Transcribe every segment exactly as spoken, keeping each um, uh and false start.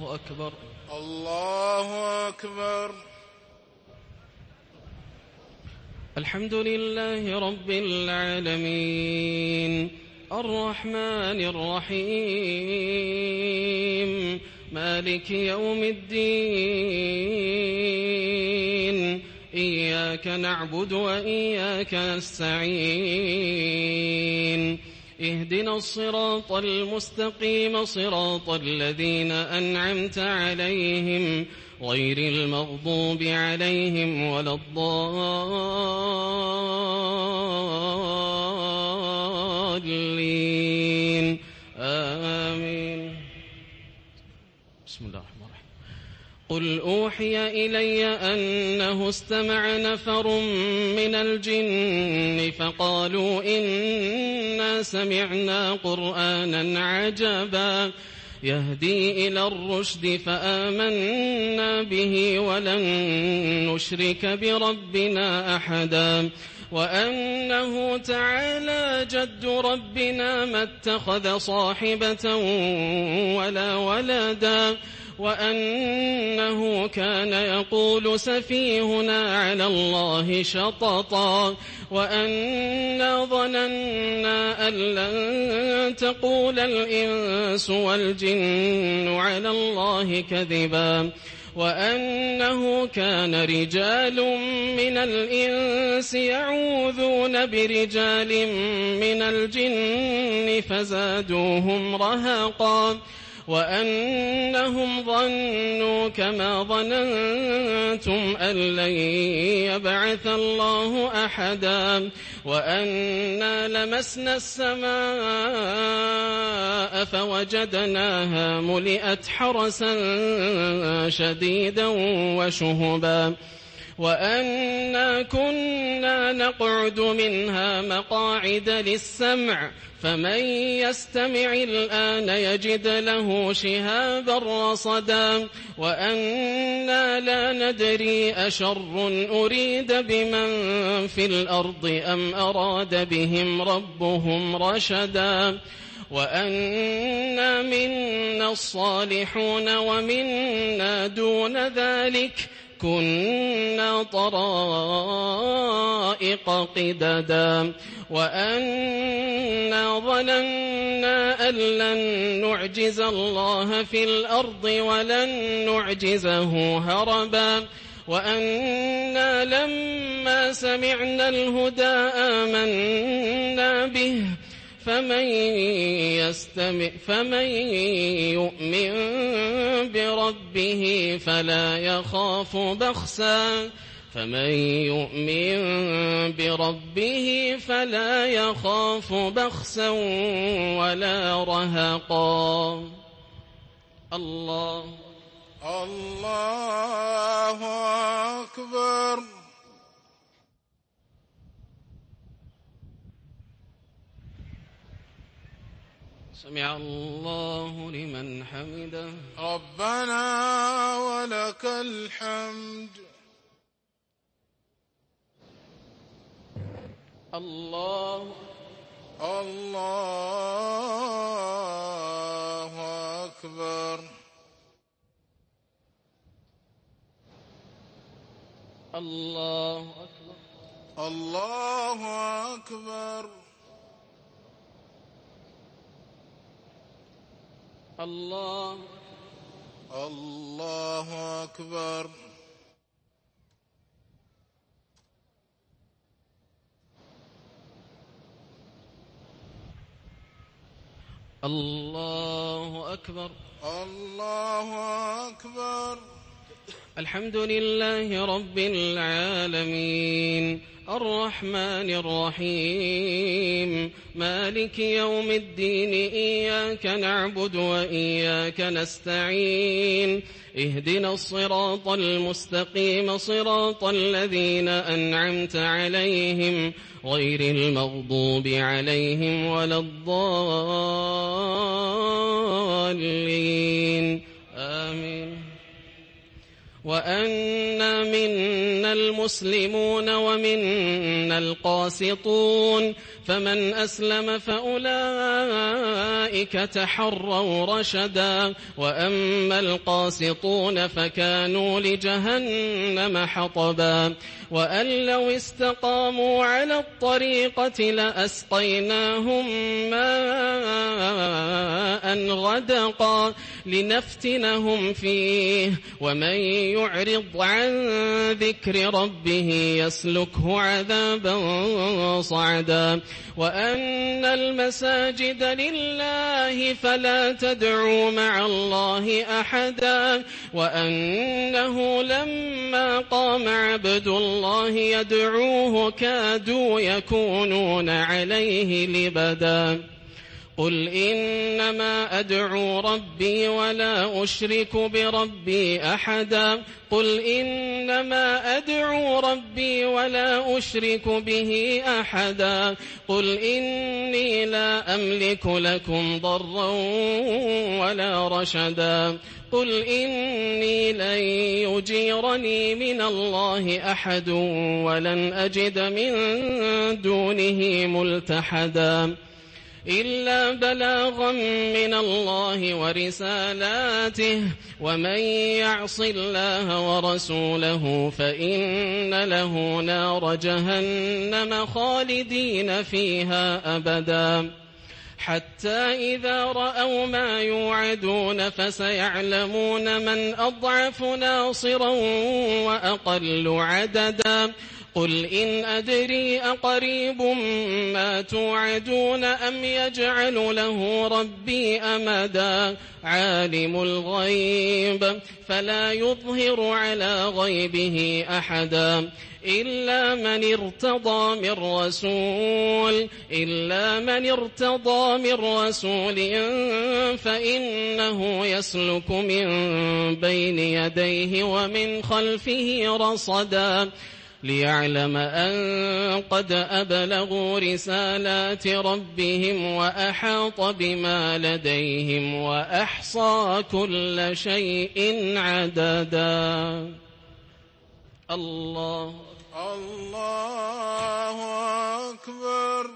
الله أكبر. الله أكبر. الحمد لله رب العالمين الرحمن الرحيم مالك يوم الدين إياك نعبد وإياك نستعين اهدنا الصراط المستقيم صراط الذين أنعمت عليهم غير المغضوب عليهم ولا الضالين آمين. بسم الله الرحمن الرحيم. قل أوحي إلي أنه استمع نفر من الجن فقالوا إنا سمعنا قرآنا عجبا يهدي إلى الرشد فآمنا به ولن نشرك بربنا أحدا وأنه تعالى جد ربنا ما اتخذ صاحبة ولا ولدا وأنه كان يقول سفيهنا على الله شططا وأنا ظننا أن لن تقول الإنس والجن على الله كذبا وأنه كان رجال من الإنس يعوذون برجال من الجن فزادوهم رهقا وأنهم ظنوا كما ظننتم أن لن يبعث الله أحدا وأنا لمسنا السماء فوجدناها ملئت حرسا شديدا وشهبا وأنا كنا نقعد منها مقاعد للسمع فمن يستمع الآن يجد له شهابا رصدا وأنا لا ندري أشر أريد بمن في الأرض أم أراد بهم ربهم رشدا وأنا منا الصالحون ومنا دون ذلك كنا طرائق قددا وأنا ظننا أن لن نعجز الله في الأرض ولن نعجزه هربا وأنا لما سمعنا الهدى آمنا به فمن يستمع فمن يؤمن بربه فلا يخاف بخسا فمن يؤمن بربه فلا يخاف بخسا ولا رهقا. الله الله أكبر. سمع الله لمن حمده. ربنا ولك الحمد. الله الله أكبر. الله أكبر. الله أكبر. الله الله أكبر. الله أكبر. الله أكبر. الحمد لله رب العالمين الرحمن الرحيم مالك يوم الدين إياك نعبد وإياك نستعين اهدنا الصراط المستقيم صراط الذين أنعمت عليهم غير المغضوب عليهم ولا الضالين آمين. وأنا منا المسلمون ومنا القاسطون فمن أسلم فأولئك تحروا رشدا وأما القاسطون فكانوا لجهنم حطبا وأن لو استقاموا على الطريقة لأسقيناهم ماء غدقا لنفتنهم فيه ومن يعرض عن ذكر ربه يسلكه عذابا صعدا وأن المساجد لله فلا تدعوا مع الله أحدا وأنه لما قام عبد الله يدعوه كادوا يكونون عليه لبدا قل إنما أدعو ربي ولا أشرك بربي أحدا قل إنما أدعو ربي ولا أشرك به أحدا قل إني لا أملك لكم ضرا ولا رشدا قل إني لن يجيرني من الله أحد ولن أجد من دونه ملتحدا إلا بلاغا من الله ورسالاته ومن يعص الله ورسوله فإن له نار جهنم خالدين فيها أبدا حتى إذا رأوا ما يوعدون فسيعلمون من أضعف ناصرا وأقل عددا قل إن أدري أقريب ما توعدون أم يجعل له ربي أمدا عالم الغيب فلا يظهر على غيبه أحدا إلا من ارتضى من رسول إلا من ارتضى من رسول فإنه يسلك من بين يديه ومن خلفه رصدا ليعلم أن قد أبلغوا رسالات ربهم وأحاط بما لديهم وأحصى كل شيء عددا الله الله أكبر.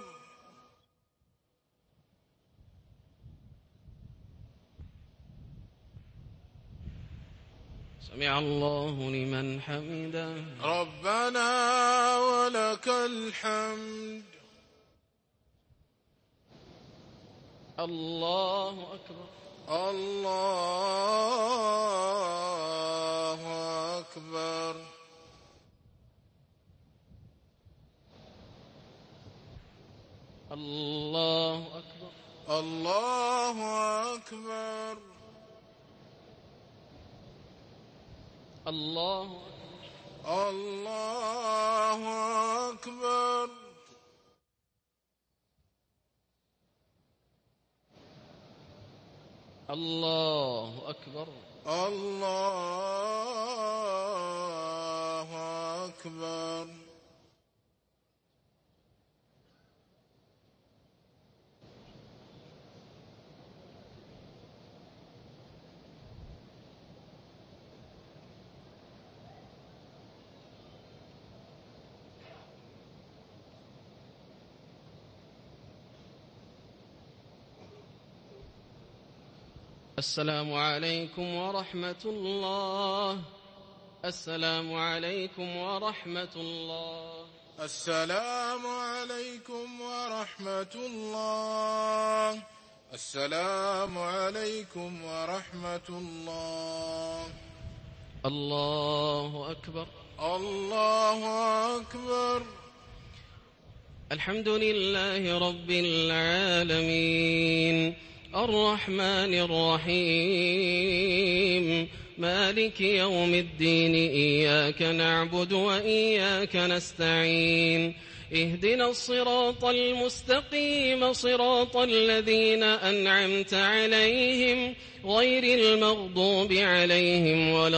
سمع الله لمن حمده ربنا ولك الحمد. الله أكبر الله أكبر. الله أكبر الله أكبر. الله الله أكبر. الله أكبر. الله أكبر. السلام عليكم ورحمة الله. السلام عليكم ورحمة الله. السلام عليكم ورحمة الله. السلام عليكم ورحمة الله. الله أكبر. الله أكبر. الحمد لله رب العالمين الرحمن الرحيم مالك يوم الدين إياك نعبد وإياك نستعين اهدنا الصراط المستقيم صراط الذين أنعمت عليهم غير المغضوب عليهم ولا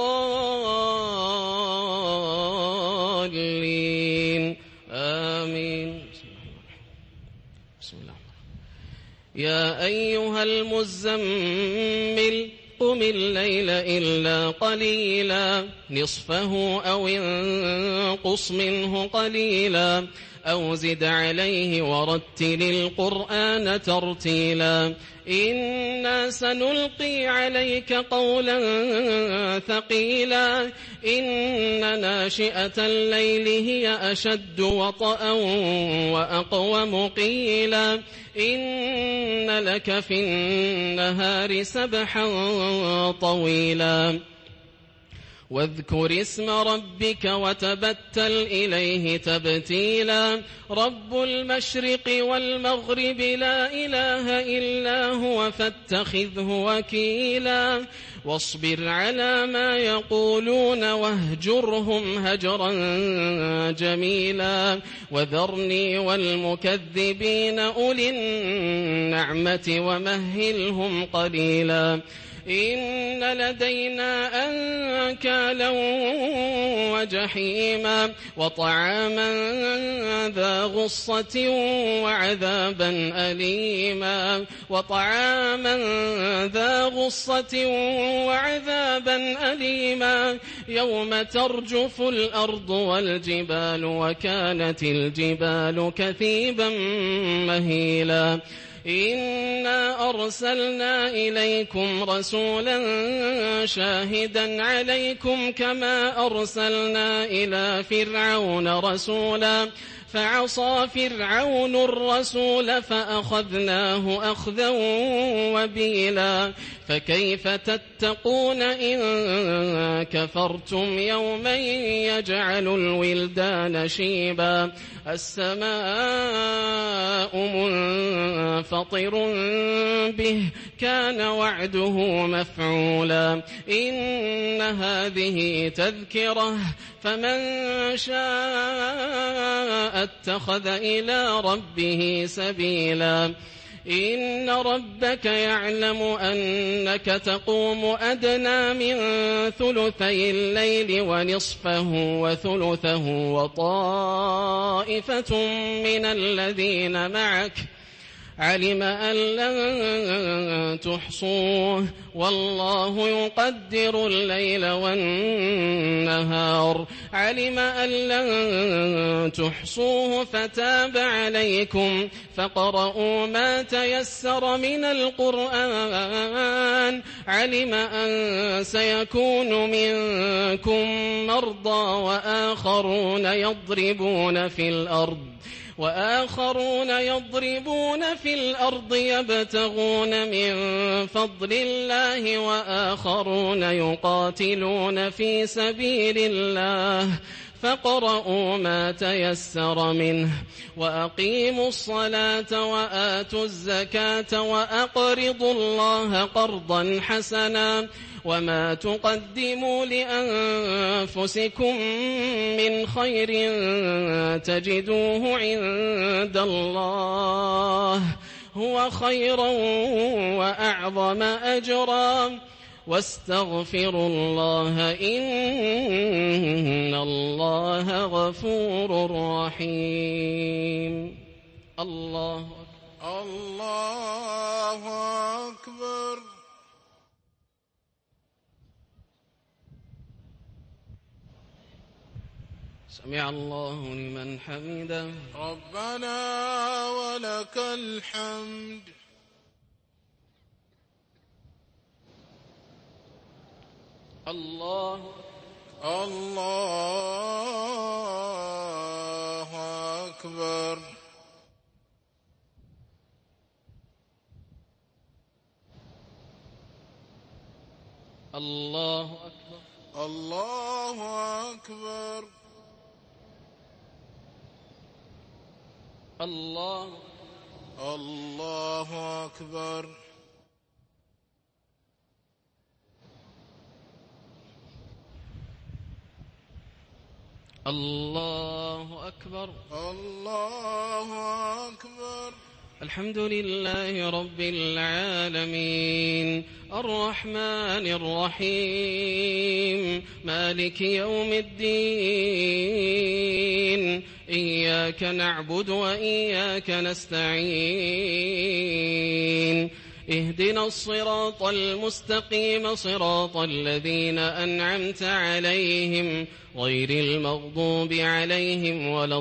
الضالين آمين. بسم الله. يا أيها المزمل قم الليل إلا قليلا نصفه أو انقص منه قليلا أو زد عليه ورتل القرآن ترتيلا إنا سنلقي عليك قولا ثقيلا إن ناشئة الليل هي أشد وطئا وأقوم قيلا إن لك في النهار سبحا طويلا واذكر اسم ربك وتبتل إليه تبتيلا رب المشرق والمغرب لا إله إلا هو فاتخذه وكيلا واصبر على ما يقولون واهجرهم هجرا جميلا وذرني والمكذبين أولي النعمة ومهلهم قليلا إن لدينا أنكالا وجحيما وطعاما ذا غصة وعذابا أليما وطعاما ذا غصة وعذابا أليما يوم ترجف الأرض والجبال وكانت الجبال كثيبا مهيلا إنا أرسلنا إليكم رسولا شاهدا عليكم كما أرسلنا إلى فرعون رسولا فعصى فرعون الرسول فأخذناه أخذا وبيلا فكيف تتقون إن كفرتم يوما يجعل الولدان شيبا السماء منفطر به كان وعده مفعولا إن هذه تذكرة فمن شاء اتخذ إلى ربه سبيلا إن ربك يعلم أنك تقوم أدنى من ثلثي الليل ونصفه وثلثه وطائفة من الذين معك علم أن لن تحصوه والله يقدر الليل والنهار علم أن لن تحصوه فتاب عليكم فقرؤوا ما تيسر من القرآن علم أن سيكون منكم مرضى وآخرون يضربون في الأرض وآخرون يضربون في الأرض يبتغون من فضل الله وآخرون يقاتلون في سبيل الله فاقرؤوا ما تيسر منه وأقيموا الصلاة وآتوا الزكاة وأقرضوا الله قرضا حسنا وما تقدموا لأنفسكم من خير تجدوه عند الله هو خيرا وأعظم أجرا واستغفروا الله إن الله غفور رحيم الله أكبر الله أكبر سمع الله لمن حمده ربنا ولك الحمد الله الله أكبر الله أكبر الله أكبر الله الله أكبر الله أكبر الله أكبر الحمد لله رب العالمين الرحمن الرحيم مالك يوم الدين إياك نعبد وإياك نستعين اهدنا الصراط المستقيم صراط الذين أنعمت عليهم غير المغضوب عليهم ولا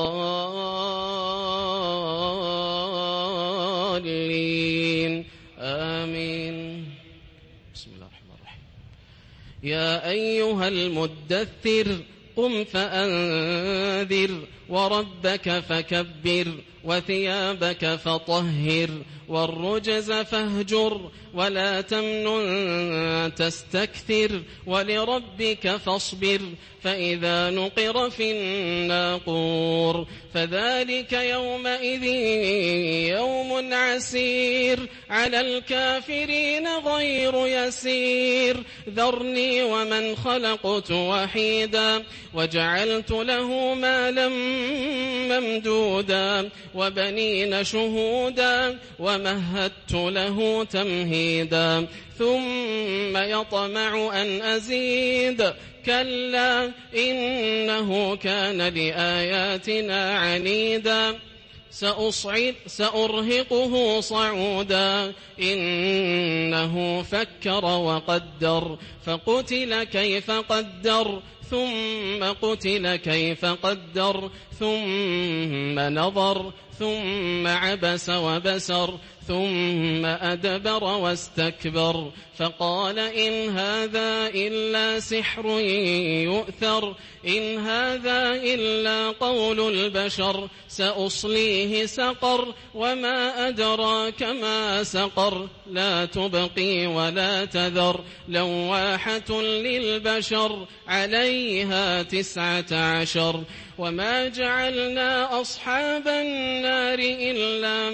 الضالين آمين. بسم الله الرحمن الرحيم. يا أيها المدثر قم فأنذر وربك فكبر وثيابك فطهر والرجز فاهجر ولا تمنن تستكثر ولربك فاصبر فإذا نقر في الناقور فذلك يومئذ يوم عسير على الكافرين غير يسير ذرني ومن خلقت وحيدا وجعلت له مالا ممدودا وبنين شهودا ومهدت له تمهيدا ثم يطمع أن أزيد كلا إنه كان لآياتنا عنيدا سأصعد سأرهقه صعودا إنه فكر وقدر فقتل كيف قدر ثم قتل كيف قدر ثم نظر ثم عبس وبسر ثم أدبر واستكبر فقال إن هذا إلا سحر يؤثر إن هذا إلا قول البشر سأصليه سقر وما أدراك ما سقر لا تبقي ولا تذر لواحة للبشر عليها تسعة عشر وما جعلنا أصحاب النار إلا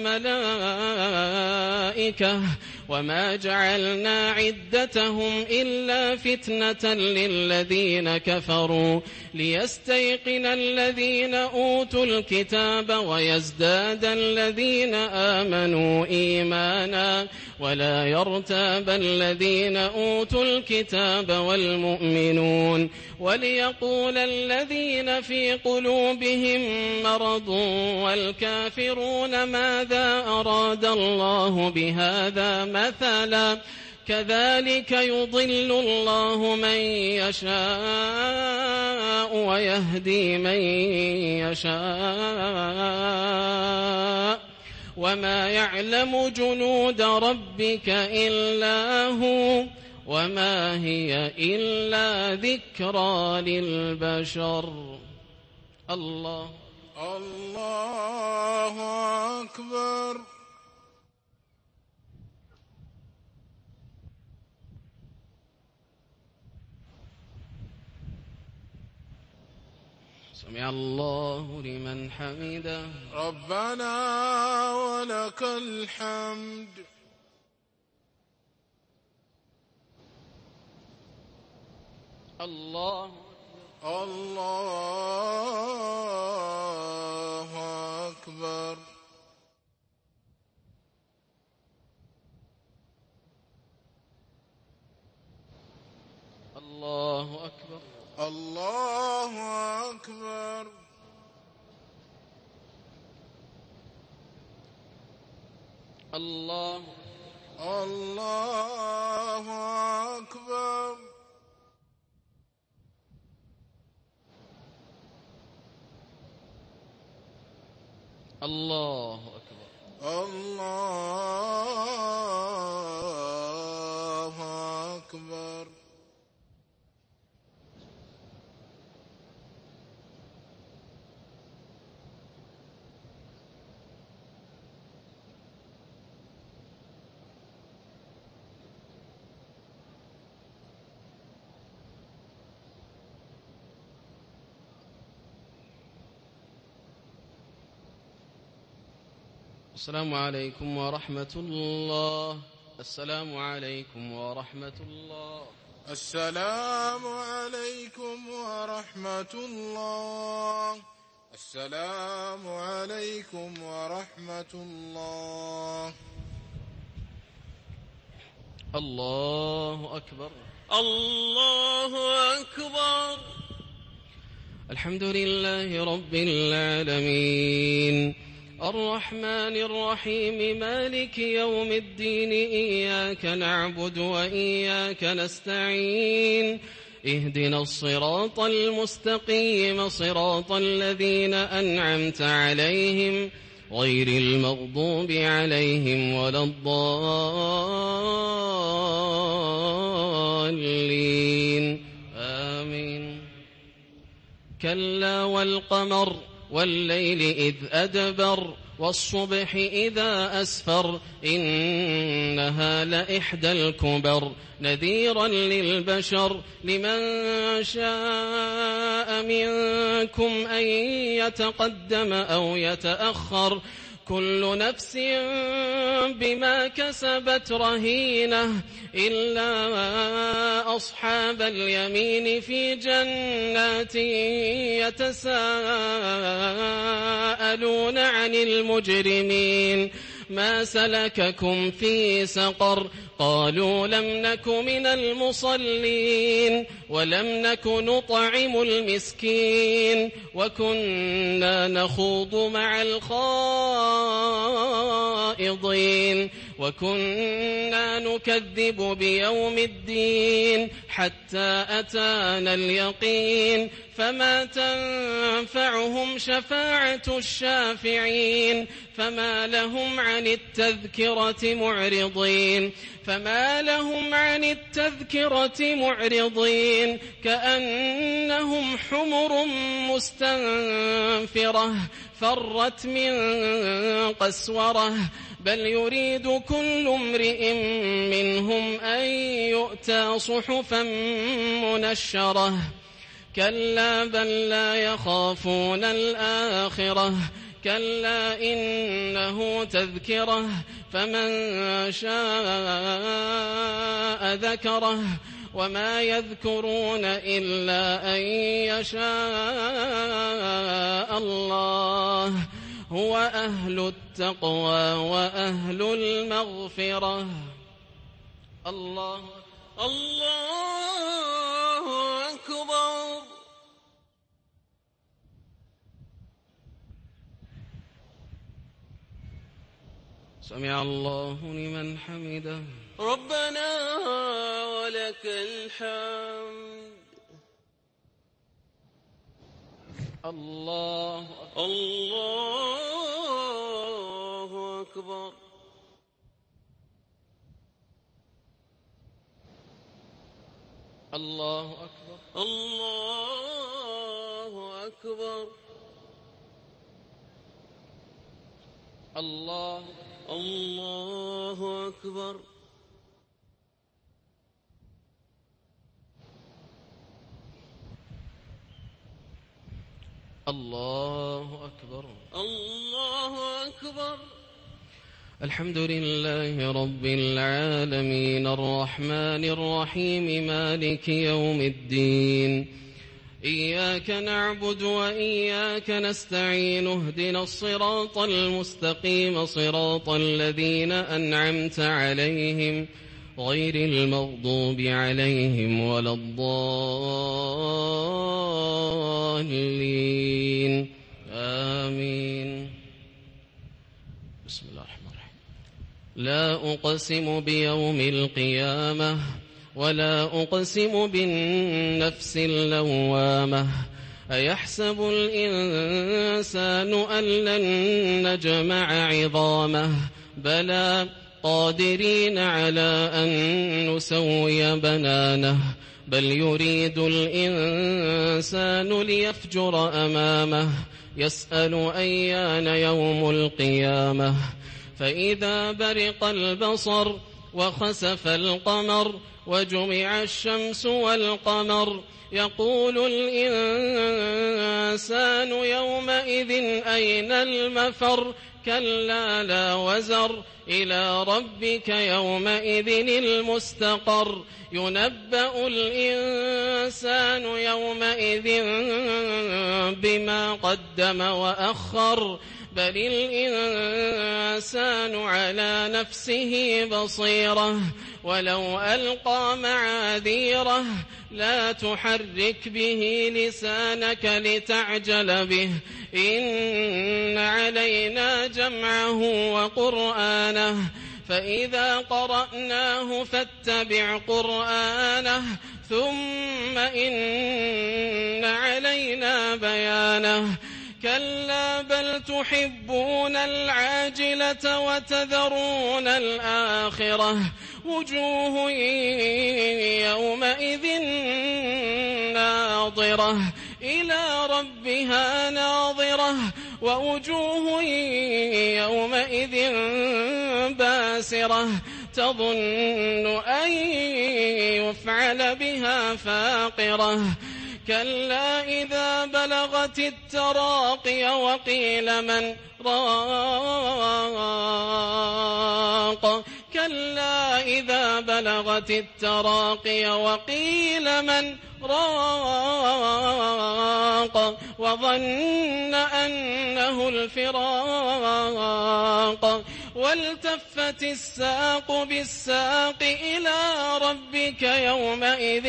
ملائكة وما جعلنا عدتهم إلا فتنة للذين كفروا ليستيقن الذين أوتوا الكتاب ويزداد الذين آمنوا إيمانا ولا يرتاب الذين أوتوا الكتاب والمؤمنون وليقول الذين في قلوبهم مرض والكافرون ماذا أراد الله بهذا مثلا كذلك يضل الله من يشاء ويهدي من يشاء وما يعلم جنود ربك إلا هو وما هي إلا ذكرى للبشر. الله الله أكبر. سمع الله لمن حمده ربنا ولك الحمد. الله الله أكبر. الله أكبر. الله أكبر. الله الله أكبر. الله أكبر. الله أكبر. السلام عليكم ورحمة الله. السلام عليكم ورحمة الله. السلام عليكم ورحمة الله. السلام عليكم ورحمة الله. الله أكبر. الله أكبر. الحمد لله رب العالمين الرحمن الرحيم مالك يوم الدين إياك نعبد وإياك نستعين اهدنا الصراط المستقيم صراط الذين أنعمت عليهم غير المغضوب عليهم ولا الضالين آمين. كلا والقمر والليل إذ أدبر والصبح إذا أسفر إنها لإحدى الكبر نذيرا للبشر لمن شاء منكم أن يتقدم أو يتأخر كل نفس بما كسبت رهينة إلا أصحاب اليمين في جنات يتساءلون عن المجرمين ما سلككم في سقر قالوا لم نك من المصلين ولم نك نطعم المسكين وكنا نخوض مع الخائضين وكنا نكذب بيوم الدين حتى أتانا اليقين فما تنفعهم شفاعة الشافعين فما لهم عن التذكرة معرضين فما لهم عن التذكرة معرضين كأنهم حمر مستنفرة فرت من قسورة بل يريد كل امرئ منهم أن يؤتى صحفا منشرة كلا بل لا يخافون الآخرة كلا إنه تذكرة فمن شاء ذكره وما يذكرون إلا أن يشاء الله هو أهل التقوى وأهل المغفرة. الله الله أكبر. سمع الله لمن حمده. ربنا ولك الحمد. الله الله أكبر. الله أكبر. الله أكبر. الله الله أكبر. الله أكبر. الله أكبر. الحمد لله رب العالمين الرحمن الرحيم مالك يوم الدين إياك نعبد وإياك نستعين اهدنا الصراط المستقيم صراط الذين أنعمت عليهم غير المغضوب عليهم ولا الضالين آمين. بسم الله الرحمن الرحيم. لا أقسم بيوم القيامة ولا أقسم بالنفس اللوامة أيحسب الإنسان أن لن نجمع عظامه بلى قادرين على أن نسوي بنانه بل يريد الإنسان ليفجر أمامه يسأل أيان يوم القيامة فإذا برق البصر وخسف القمر وجمع الشمس والقمر يقول الإنسان يومئذ أين المفر كلا لا وزر إلى ربك يومئذ المستقر ينبأ الإنسان يومئذ بما قدم وأخر بل الإنسان على نفسه بصيرة ولو ألقى معاذيره لا تحرك به لسانك لتعجل به إن علينا جمعه وقرآنه فإذا قرأناه فاتبع قرآنه ثم إن علينا بيانه كلا بل تحبون العاجلة وتذرون الآخرة وجوه يومئذ ناظرة إلى ربها ناظرة ووجوه يومئذ باسرة تظن أن يفعل بها فاقرة كلا إذا بلغت التراقي وقيل من راق كلا إذا بلغت التراقي وقيل من راق وظن أنه الفراق والتفت الساق بالساق إلى ربك يومئذ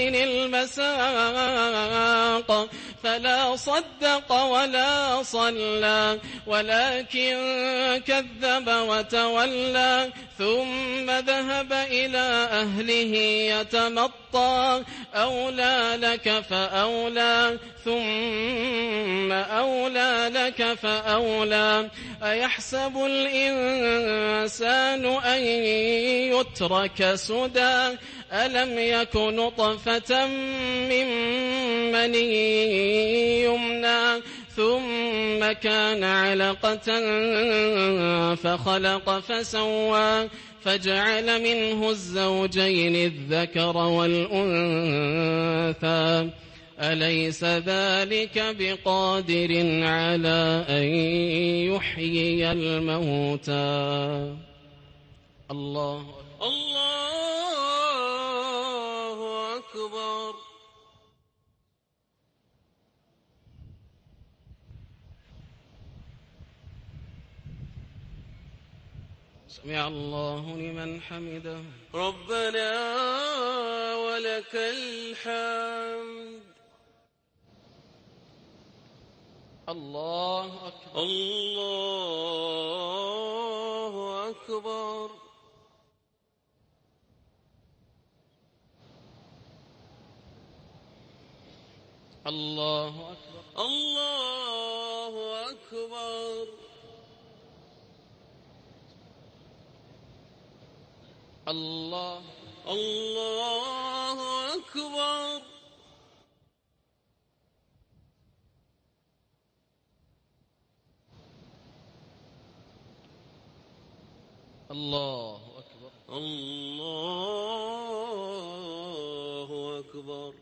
المساق فلا صدق ولا صلى ولكن كذب وتولى ثم ذهب إلى أهله يتمطى أولى لك فأولى ثم أولى لك فأولى أيحسب الإنسان أن يترك سدى ألم يك نطفة من مني يمنى ثم كان علقة فخلق فسوى فجعل منه الزوجين الذكر والأنثى أليس ذلك بقادر على أن يحيي الموتى الله الله أكبر سمع الله لمن حمده ربنا ولك الحمد الله أكبر الله أكبر الله أكبر الله أكبر الله الله أكبر الله أكبر الله أكبر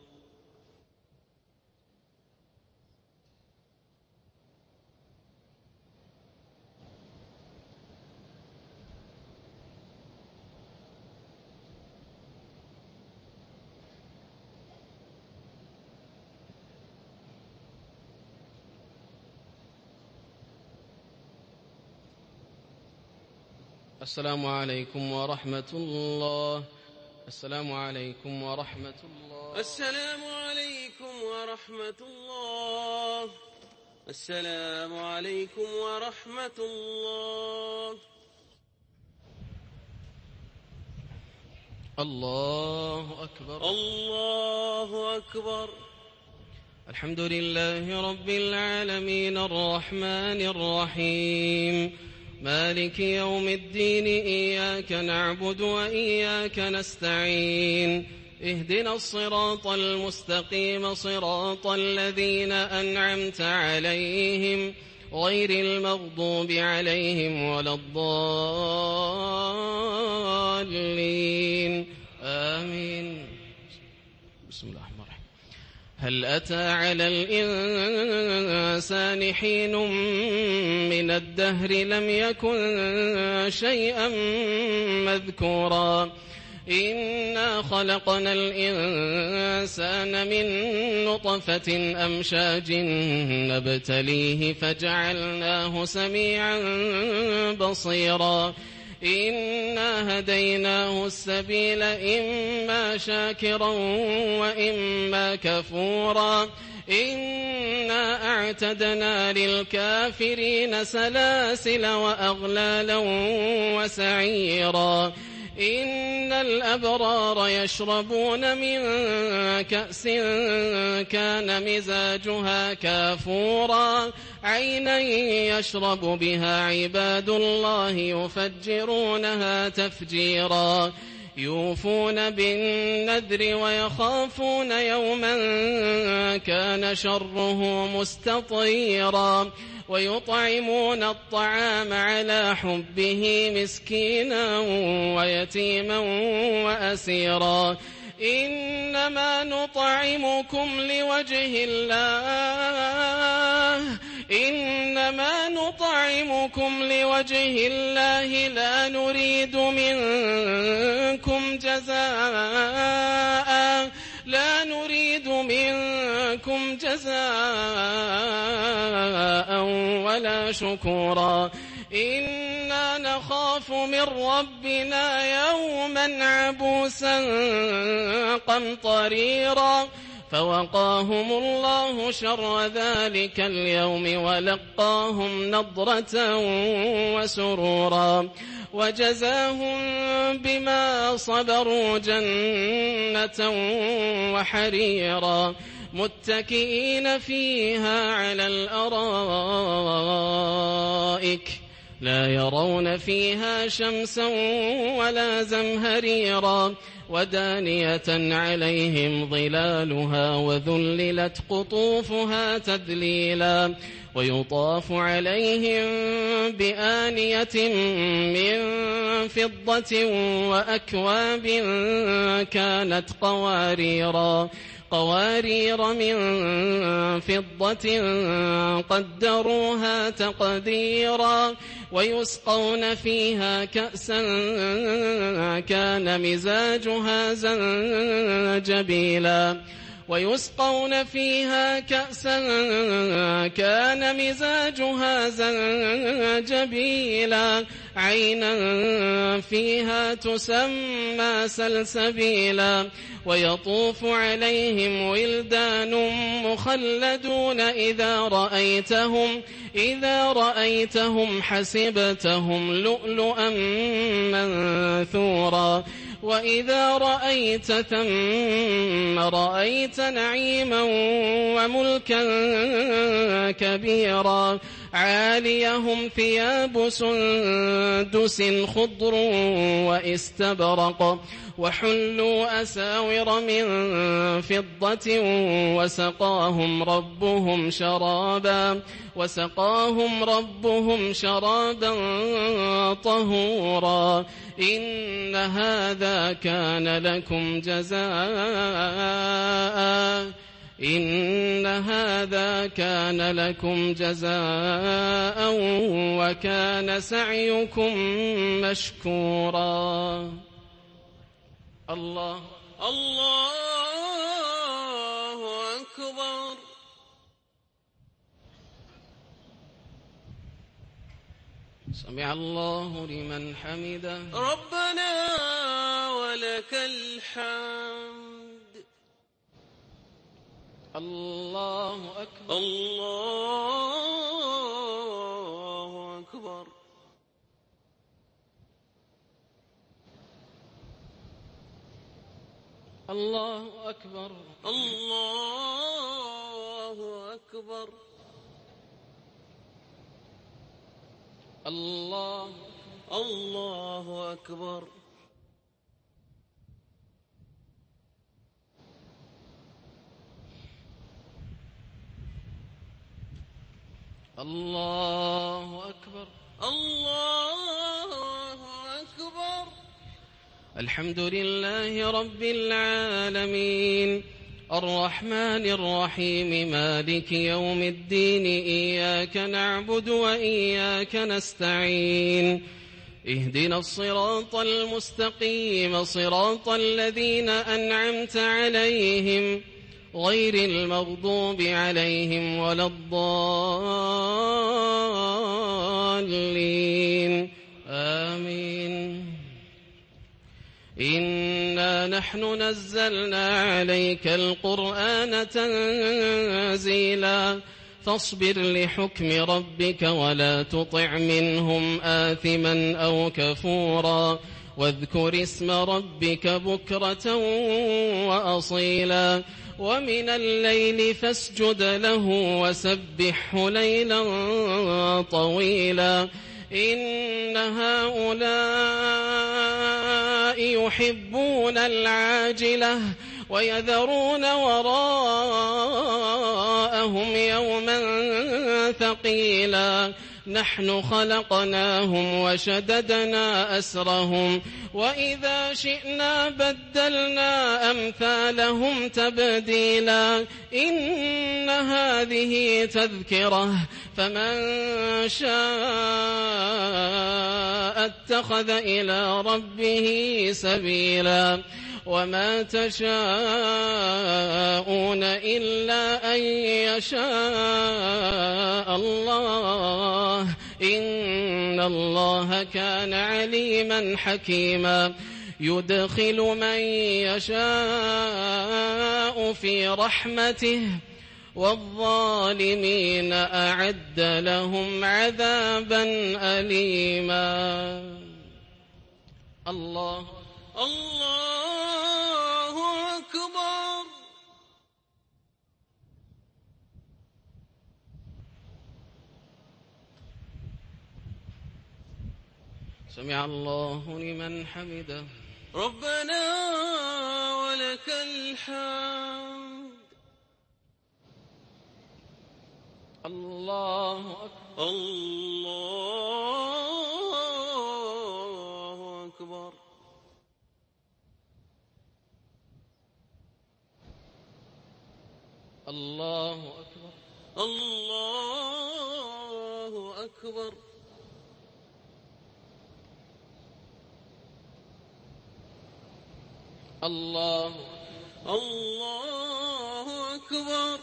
السلام عليكم ورحمة الله السلام عليكم ورحمة الله السلام عليكم ورحمة الله السلام عليكم ورحمة الله الله أكبر الله أكبر الحمد لله رب العالمين الرحمن الرحيم مالك يوم الدين إياك نعبد وإياك نستعين اهدنا الصراط المستقيم صراط الذين أنعمت عليهم غير المغضوب عليهم ولا الضالين آمين بسم الله الرحمن الرحيم هل أتى على الإنسان حين من الدهر لم يكن شيئا مذكورا إنا خلقنا الإنسان من نطفة أمشاج نبتليه فجعلناه سميعا بصيرا إنا هديناه السبيل إما شاكرا وإما كفورا إنا أعتدنا للكافرين سلاسل وأغلالا وسعيرا إن الأبرار يشربون من كأس كان مزاجها كافورا عينا يشرب بها عباد الله يفجرونها تفجيرا يوفون بالنذر ويخافون يوما كان شره مستطيرا ويطعمون الطعام على حبه مسكينا ويتيما وأسيرا إنما نطعمكم لوجه الله إنما نطعمكم لوجه الله لا نريد منكم جزاء لا نريد منكم جزاء ولا شكورا إنا نخاف من ربنا يوما عبوسا قمطريرا فوقاهم الله شر ذلك اليوم ولقاهم نضرة وسرورا وجزاهم بما صبروا جنة وحريرا متكئين فيها على الأرائك لا يرون فيها شمسا ولا زمهريرا ودانية عليهم ظلالها وذللت قطوفها تذليلا ويطاف عليهم بآنية من فضة وأكواب كانت قواريرا قوارير من فضة قدروها تقديرا ويسقون فيها كأسا كان مزاجها زنجبيلا ويسقون فيها كأسا كان مزاجها زنجبيلا عينا فيها تسمى سلسبيلا ويطوف عليهم ولدان مخلدون إذا رأيتهم إذا رأيتهم حسبتهم لؤلؤا منثورا وإذا رأيت ثم رأيت نعيما وملكا كبيرا عاليهم ثياب سندس خضر واستبرق وحلوا أساور من فضة وسقاهم ربهم شرابا وسقاهم ربهم شرابا طهورا إن هذا كان لكم جزاء إن هذا كان لكم جزاء وكان سعيكم مشكورا الله الله أكبر سمع الله لمن حمده ربنا ولك الحمد الله أكبر الله أكبر الله أكبر الله أكبر الله الله أكبر الله أكبر الله أكبر الحمد لله رب العالمين الرحمن الرحيم مالك يوم الدين إياك نعبد وإياك نستعين اهدنا الصراط المستقيم صراط الذين أنعمت عليهم غير المغضوب عليهم ولا الضالين آمين إنا نحن نزلنا عليك القرآن تنزيلا فاصبر لحكم ربك ولا تطع منهم آثما أو كفورا واذكر اسم ربك بكرة وأصيلا ومن الليل فاسجد له وسبحه ليلا طويلا إن هؤلاء يحبون العاجلة ويذرون وراءهم يوما ثقيلا نحن خلقناهم وشددنا أسرهم وإذا شئنا بدلنا أمثالهم تبديلا إن هذه تذكرة فمن شاء اتخذ إلى ربه سبيلا وما تشاءون إلا أن يشاء الله إن الله كان عليما حكيما يدخل من يشاء في رحمته والظالمين أعد لهم عذابا أليما الله الله أكبر. سمع الله لمن حمده ربنا ولك الحمد. الله أكبر. الله أكبر. الله أكبر. الله أكبر. الله الله أكبر.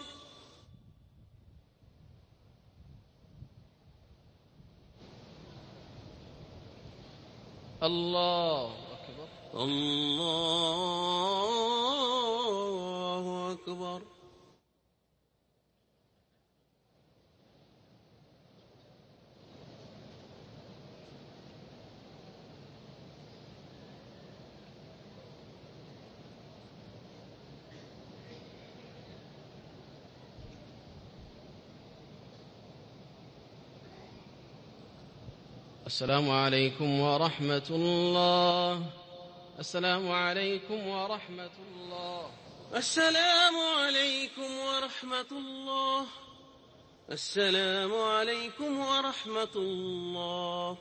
الله أكبر. الله أكبر. السلام عليكم ورحمة الله. السلام عليكم ورحمة الله. السلام عليكم ورحمة الله. السلام عليكم ورحمة الله.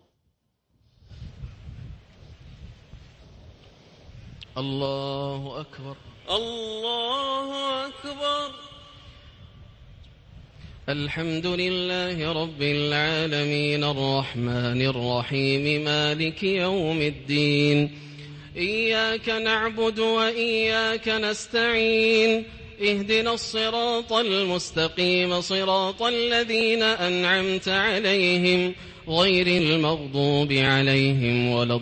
الله أكبر. الله أكبر. الحمد لله رب العالمين الرحمن الرحيم مالك يوم الدين إياك نعبد وإياك نستعين اهدنا الصراط المستقيم صراط الذين أنعمت عليهم غير المغضوب عليهم ولا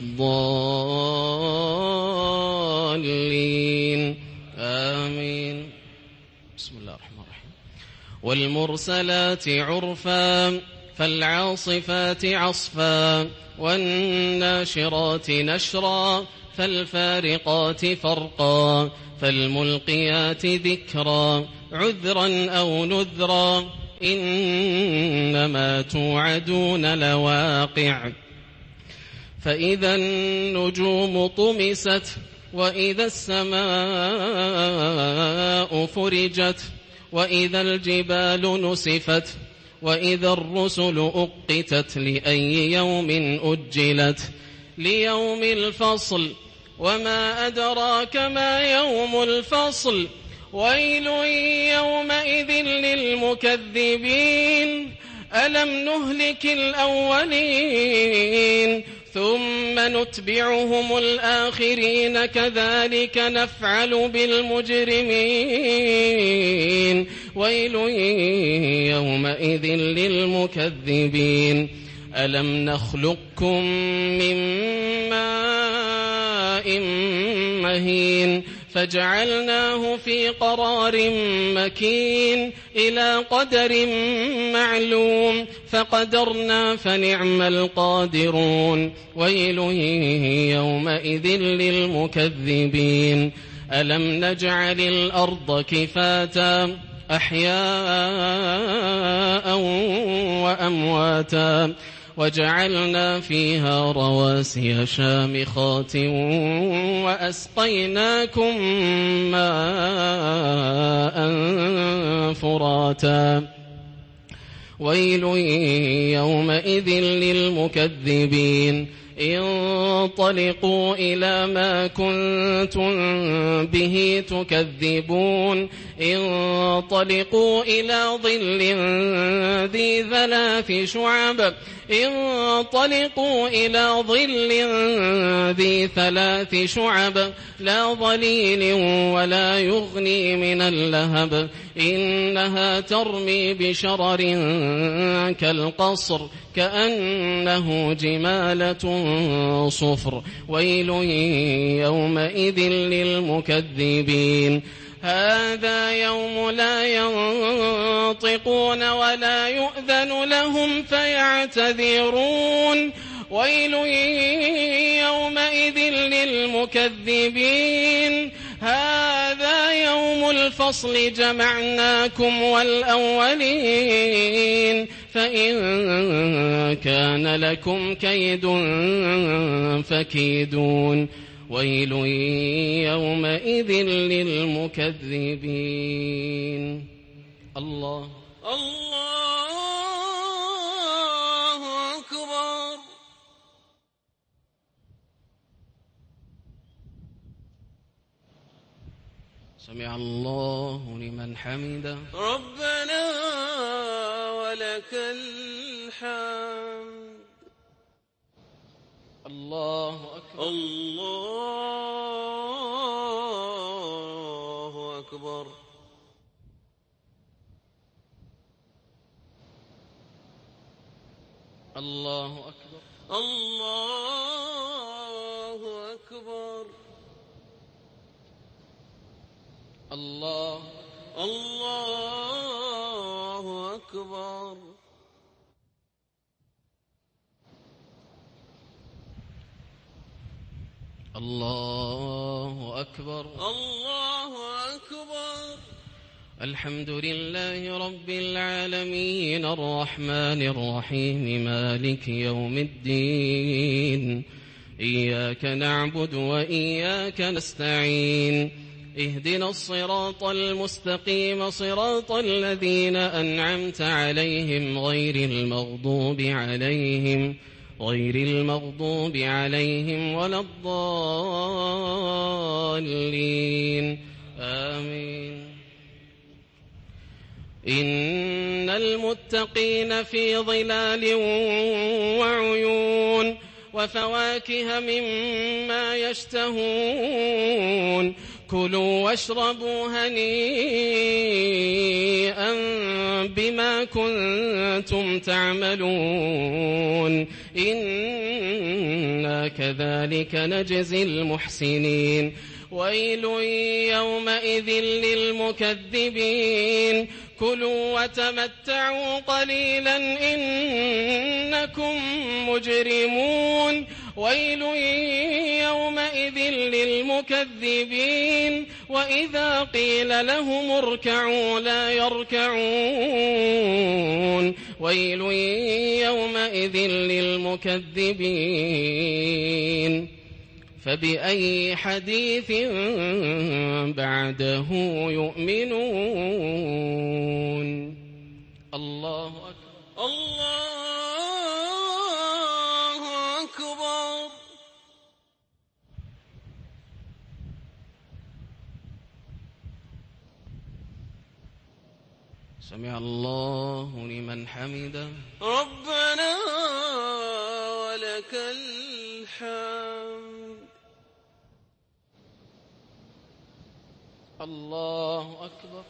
الضالين آمين. بسم الله الرحمن الرحيم. والمرسلات عرفا فالعاصفات عصفا والناشرات نشرا فالفارقات فرقا فالملقيات ذكرا عذرا أو نذرا إنما توعدون لواقع. فإذا النجوم طمست وإذا السماء فرجت وإذا الجبال نسفت وإذا الرسل أقتت لأي يوم أجلت ليوم الفصل وما أدراك ما يوم الفصل ويل يومئذ للمكذبين ألم نهلك الأولين ثم نتبعهم الآخرين كذلك نفعل بالمجرمين ويل يومئذ للمكذبين ألم نخلقكم من ماء ماء مهين فجعلناه في قرار مكين إلى قدر معلوم فقدرنا فنعم القادرون ويل يومئذ للمكذبين ألم نجعل الأرض كفاتا أحياء وأمواتا وجعلنا فيها رواسي شامخات وأسقيناكم ماء فراتا ويل يومئذ للمكذبين انطلقوا إلى ما كنتم به تكذبون انطلقوا إلى ظل ذي ثلاث شعب انطلقوا إلى ظل ذي ثلاث شعب لا ظليل ولا يغني من اللهب إنها ترمي بشرر كالقصر كأنه جمالة صفر ويل يومئذ للمكذبين هذا يوم لا ينطقون ولا يؤذن لهم فيعتذرون ويل يومئذ للمكذبين هذا يوم الفصل جمعناكم والأولين فإن كان لكم كيد فكيدون ويل يومئذ للمكذبين الله الله أكبر سمع الله لمن حمده ربنا ولك الحمد الله أكبر الله أكبر الله أكبر الله أكبر الله الله أكبر الله أكبر الله أكبر الحمد لله رب العالمين الرحمن الرحيم مالك يوم الدين إياك نعبد وإياك نستعين اهدنا الصراط المستقيم صراط الذين أنعمت عليهم غير المغضوب عليهم غير المغضوب عليهم ولا الضالين آمين إن المتقين في ظلال وعيون وفواكه مما يشتهون كلوا واشربوا هنيئا بما كنتم تعملون إنا كذلك نجزي المحسنين ويل يومئذ للمكذبين كلوا وتمتعوا قليلا إنكم مجرمون ويل يومئذ للمكذبين وإذا قيل لهم اركعوا لا يركعون ويل يومئذ للمكذبين فبأي حديث بعده يؤمنون الله أكبر الله أكبر سمع الله لمن حمده ربنا ولك الحمد الله أكبر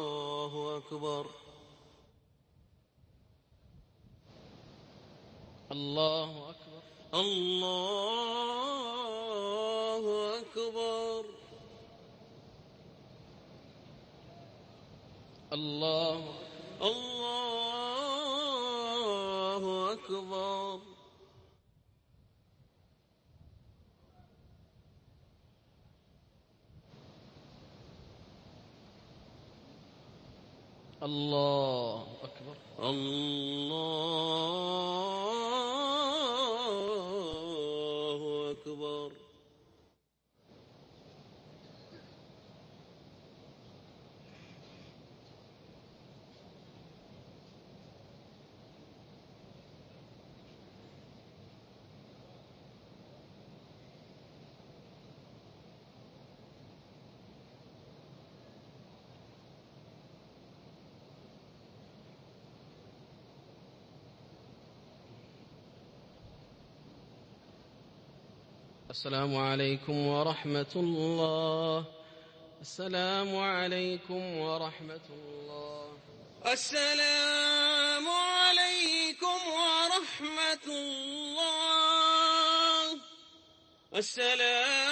الله أكبر الله أكبر. الله أكبر. الله الله أكبر. الله أكبر. الله أكبر. السلام عليكم ورحمة الله. السلام عليكم ورحمة الله. السلام عليكم ورحمة الله. السلام